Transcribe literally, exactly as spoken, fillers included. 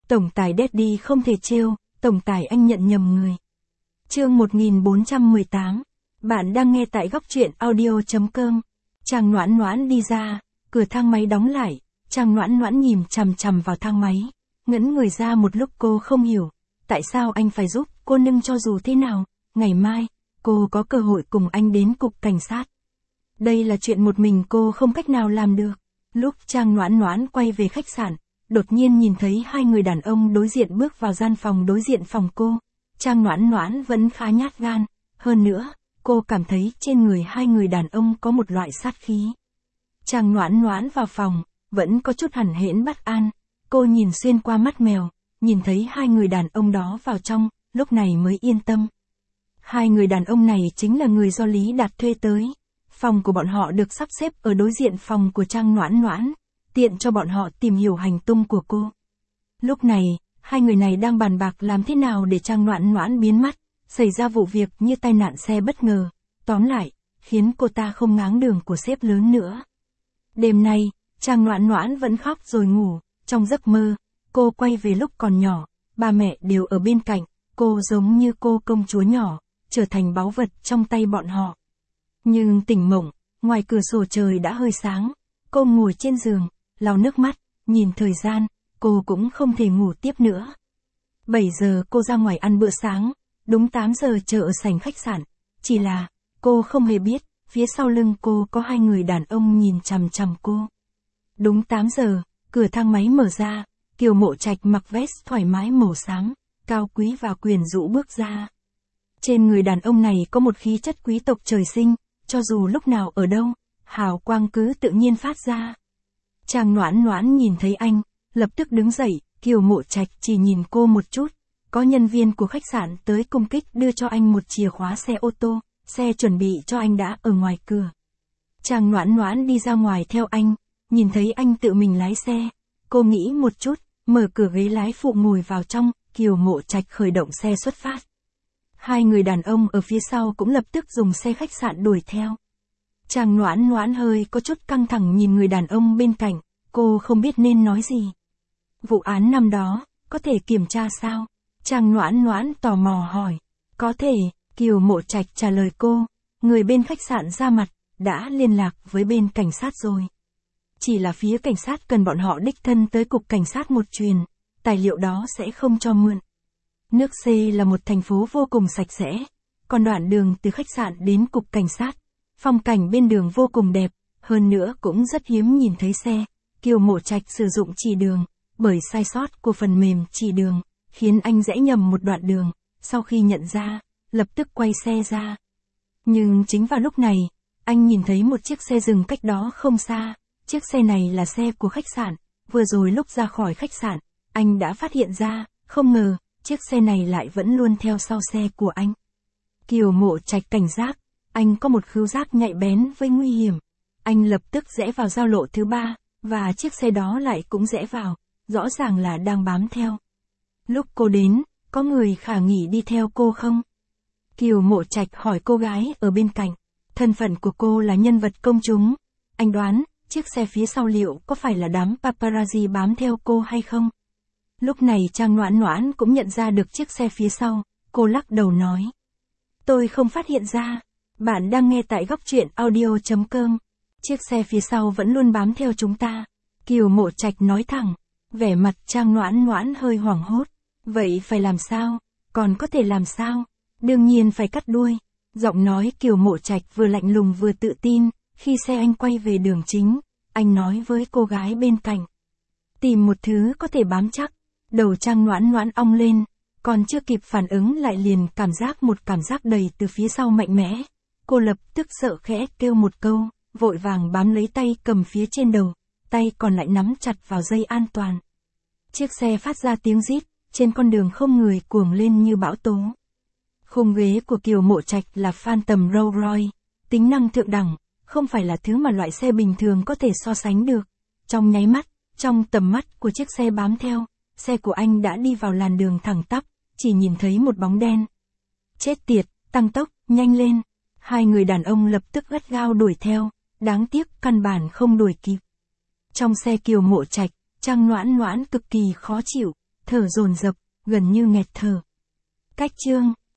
Tổng tài Daddy không thể trêu, tổng tài anh nhận nhầm người. Chương một nghìn bốn trăm mười tám. Bạn đang nghe tại góc truyện audio chấm com. Trang Noãn Noãn đi ra, cửa thang máy đóng lại, Trang Noãn Noãn nhìn chằm chằm vào thang máy, ngẩn người ra một lúc. Cô không hiểu, tại sao anh phải giúp cô nâng, cho dù thế nào, ngày mai, cô có cơ hội cùng anh đến cục cảnh sát. Đây là chuyện một mình cô không cách nào làm được. Lúc Trang Noãn Noãn quay về khách sạn, đột nhiên nhìn thấy hai người đàn ông đối diện bước vào gian phòng đối diện phòng cô. Trang Noãn Noãn vẫn khá nhát gan, hơn nữa, cô cảm thấy trên người hai người đàn ông có một loại sát khí. Trang Noãn Noãn vào phòng, vẫn có chút hẳn hễn bất an, cô nhìn xuyên qua mắt mèo, nhìn thấy hai người đàn ông đó vào trong, lúc này mới yên tâm. Hai người đàn ông này chính là người do Lý Đạt thuê tới. Phòng của bọn họ được sắp xếp ở đối diện phòng của Trang Noãn Noãn, tiện cho bọn họ tìm hiểu hành tung của cô. Lúc này, hai người này đang bàn bạc làm thế nào để Trang Noãn Noãn biến mất, xảy ra vụ việc như tai nạn xe bất ngờ, tóm lại, khiến cô ta không ngáng đường của sếp lớn nữa. Đêm nay, Trang Noãn Noãn vẫn khóc rồi ngủ, trong giấc mơ, cô quay về lúc còn nhỏ, ba mẹ đều ở bên cạnh, cô giống như cô công chúa nhỏ, trở thành báu vật trong tay bọn họ. Nhưng tỉnh mộng, ngoài cửa sổ trời đã hơi sáng, cô ngồi trên giường, lau nước mắt, nhìn thời gian, cô cũng không thể ngủ tiếp nữa. bảy giờ cô ra ngoài ăn bữa sáng, đúng tám giờ chờ ở sảnh khách sạn, chỉ là, cô không hề biết, phía sau lưng cô có hai người đàn ông nhìn chằm chằm cô. Đúng tám giờ, cửa thang máy mở ra, Kiều Mộ Trạch mặc vest thoải mái màu xám, cao quý và quyến rũ bước ra. Trên người đàn ông này có một khí chất quý tộc trời sinh, cho dù lúc nào ở đâu, hào quang cứ tự nhiên phát ra. Trang Noãn Noãn nhìn thấy anh, lập tức đứng dậy, Kiều Mộ Trạch chỉ nhìn cô một chút, có nhân viên của khách sạn tới cung kích đưa cho anh một chìa khóa xe ô tô, xe chuẩn bị cho anh đã ở ngoài cửa. Trang Noãn Noãn đi ra ngoài theo anh, nhìn thấy anh tự mình lái xe, cô nghĩ một chút, mở cửa ghế lái phụ ngồi vào trong, Kiều Mộ Trạch khởi động xe xuất phát. Hai người đàn ông ở phía sau cũng lập tức dùng xe khách sạn đuổi theo. Trang Noãn Noãn hơi có chút căng thẳng nhìn người đàn ông bên cạnh, cô không biết nên nói gì. Vụ án năm đó, có thể kiểm tra sao? Trang Noãn Noãn tò mò hỏi. Có thể, Kiều Mộ Trạch trả lời cô, người bên khách sạn ra mặt, đã liên lạc với bên cảnh sát rồi. Chỉ là phía cảnh sát cần bọn họ đích thân tới cục cảnh sát một truyền, tài liệu đó sẽ không cho mượn. Nước C là một thành phố vô cùng sạch sẽ, còn đoạn đường từ khách sạn đến cục cảnh sát, phong cảnh bên đường vô cùng đẹp, hơn nữa cũng rất hiếm nhìn thấy xe. Kiều Mộ Trạch sử dụng chỉ đường, bởi sai sót của phần mềm chỉ đường, khiến anh rẽ nhầm một đoạn đường, sau khi nhận ra, lập tức quay xe ra. Nhưng chính vào lúc này, anh nhìn thấy một chiếc xe dừng cách đó không xa, chiếc xe này là xe của khách sạn, vừa rồi lúc ra khỏi khách sạn, anh đã phát hiện ra, không ngờ, chiếc xe này lại vẫn luôn theo sau xe của anh. Kiều Mộ Trạch cảnh giác, anh có một khứu giác nhạy bén với nguy hiểm. Anh lập tức rẽ vào giao lộ thứ ba, và chiếc xe đó lại cũng rẽ vào, rõ ràng là đang bám theo. Lúc cô đến, có người khả nghi đi theo cô không? Kiều Mộ Trạch hỏi cô gái ở bên cạnh. Thân phận của cô là nhân vật công chúng. Anh đoán, chiếc xe phía sau liệu có phải là đám paparazzi bám theo cô hay không? Lúc này Trang Noãn Noãn cũng nhận ra được chiếc xe phía sau, cô lắc đầu nói. Tôi không phát hiện ra. Bạn đang nghe tại góc truyện audio chấm com. Chiếc xe phía sau vẫn luôn bám theo chúng ta. Kiều Mộ Trạch nói thẳng. Vẻ mặt Trang Noãn Noãn hơi hoảng hốt. Vậy phải làm sao? Còn có thể làm sao? Đương nhiên phải cắt đuôi. Giọng nói Kiều Mộ Trạch vừa lạnh lùng vừa tự tin. Khi xe anh quay về đường chính, anh nói với cô gái bên cạnh. Tìm một thứ có thể bám chắc. Đầu Trang Noãn Noãn ong lên, còn chưa kịp phản ứng lại liền cảm giác một cảm giác đầy từ phía sau mạnh mẽ. Cô lập tức sợ khẽ kêu một câu, vội vàng bám lấy tay cầm phía trên đầu, tay còn lại nắm chặt vào dây an toàn. Chiếc xe phát ra tiếng rít, trên con đường không người cuồng lên như bão tố. Khung ghế của Kiều Mộ Trạch là Phantom Rolls Royce, tính năng thượng đẳng, không phải là thứ mà loại xe bình thường có thể so sánh được. Trong nháy mắt, trong tầm mắt của chiếc xe bám theo, xe của anh đã đi vào làn đường thẳng tắp, chỉ nhìn thấy một bóng đen. Chết tiệt, tăng tốc, nhanh lên. Hai người đàn ông lập tức gắt gao đuổi theo, đáng tiếc căn bản không đuổi kịp. Trong xe Kiều Mộ Trạch, Trang Noãn Noãn cực kỳ khó chịu, thở dồn dập, gần như nghẹt thở. Cách chương,